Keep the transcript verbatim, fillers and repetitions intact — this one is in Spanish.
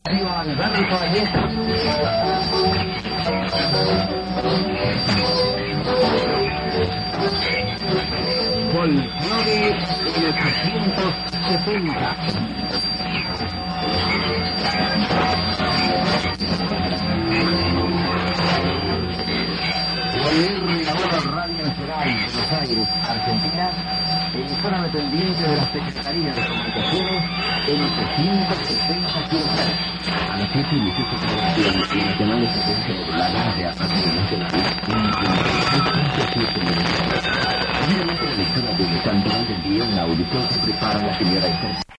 Arriba, Dani Caballero. Folklore en ochocientos setenta. Volver ahora Radio Nacional, Buenos Aires, Argentina, emisora dependiente de la Secretaría de Comunicaciones, en ochocientos setenta kilómetros. A las siete y dieciocho producción y nacional de frecuencia modulada de Apache Nacional, Obviamente la lectura de Cantoral del día en la audición se prepara la señora Esther.